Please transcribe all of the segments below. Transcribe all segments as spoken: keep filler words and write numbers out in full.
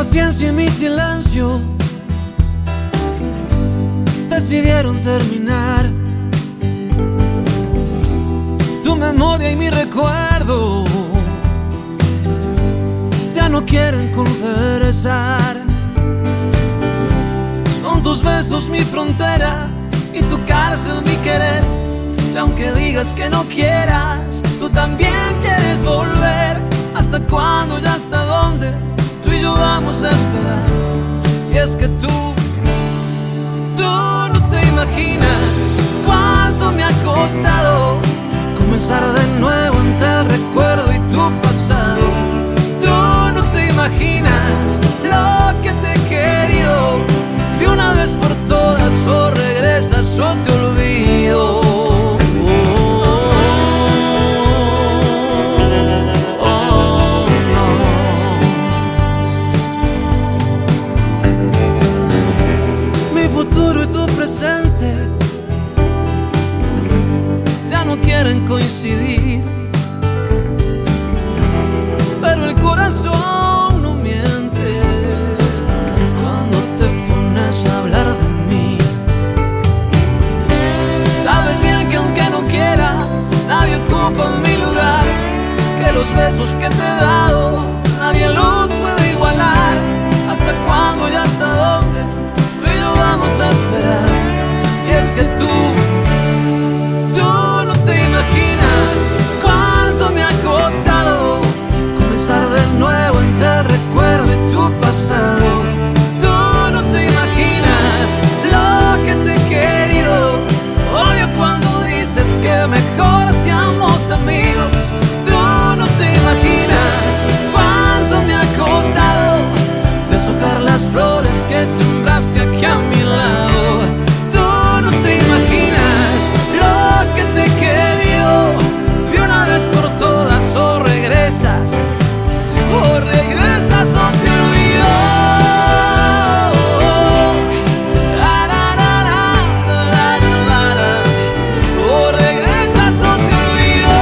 paciencia y mi silencio decidieron terminar. Tu memoria y mi recuerdo ya no quieren conversar. Son tus besos mi frontera y tu cárcel mi querer. Y aunque digas que no quieras, tú también quieres volver. ¿Hasta cuándo y hasta dónde tú y yo vamos a esperar? Y es que tú, tú no te imaginas cuánto me ha costado comenzar de nuevo entre el recuerdo y tu pasado. Tú no te imaginas lo que te he querido. De una vez por todas, o regresas o te olvido. Quieren coincidir, pero el corazón no miente cuando te pones a hablar de mí. Sabes bien que aunque no quieras, nadie ocupa mi lugar, que los besos que te he dado nadie los puede igualar. ¿Hasta cuándo y hasta dónde tú y yo vamos a esperar? Y es que tú, cuánto me ha costado comenzar de nuevo entre el recuerdo y tu pasado. Tú no te imaginas lo que te he querido. Odio cuando dices que mejor seamos amigos. Tú no te imaginas cuánto me ha costado deshojar las flores que sembraste aquí a mi lado. Tú no te imaginas lo que te he querido. Por todas, o regresas, o regresas o te olvido. La, la, la, la, la, la, la. O regresas o te olvido.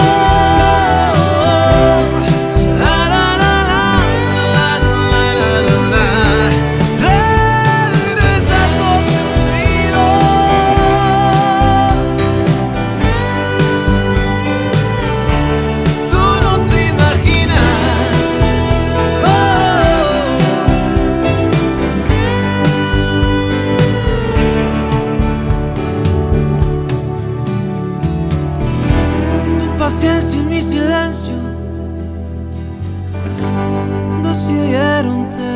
La, la, la, la, la, la, la, la. Regresas o te olvido. Paciencia y mi silencio decidieron terminar.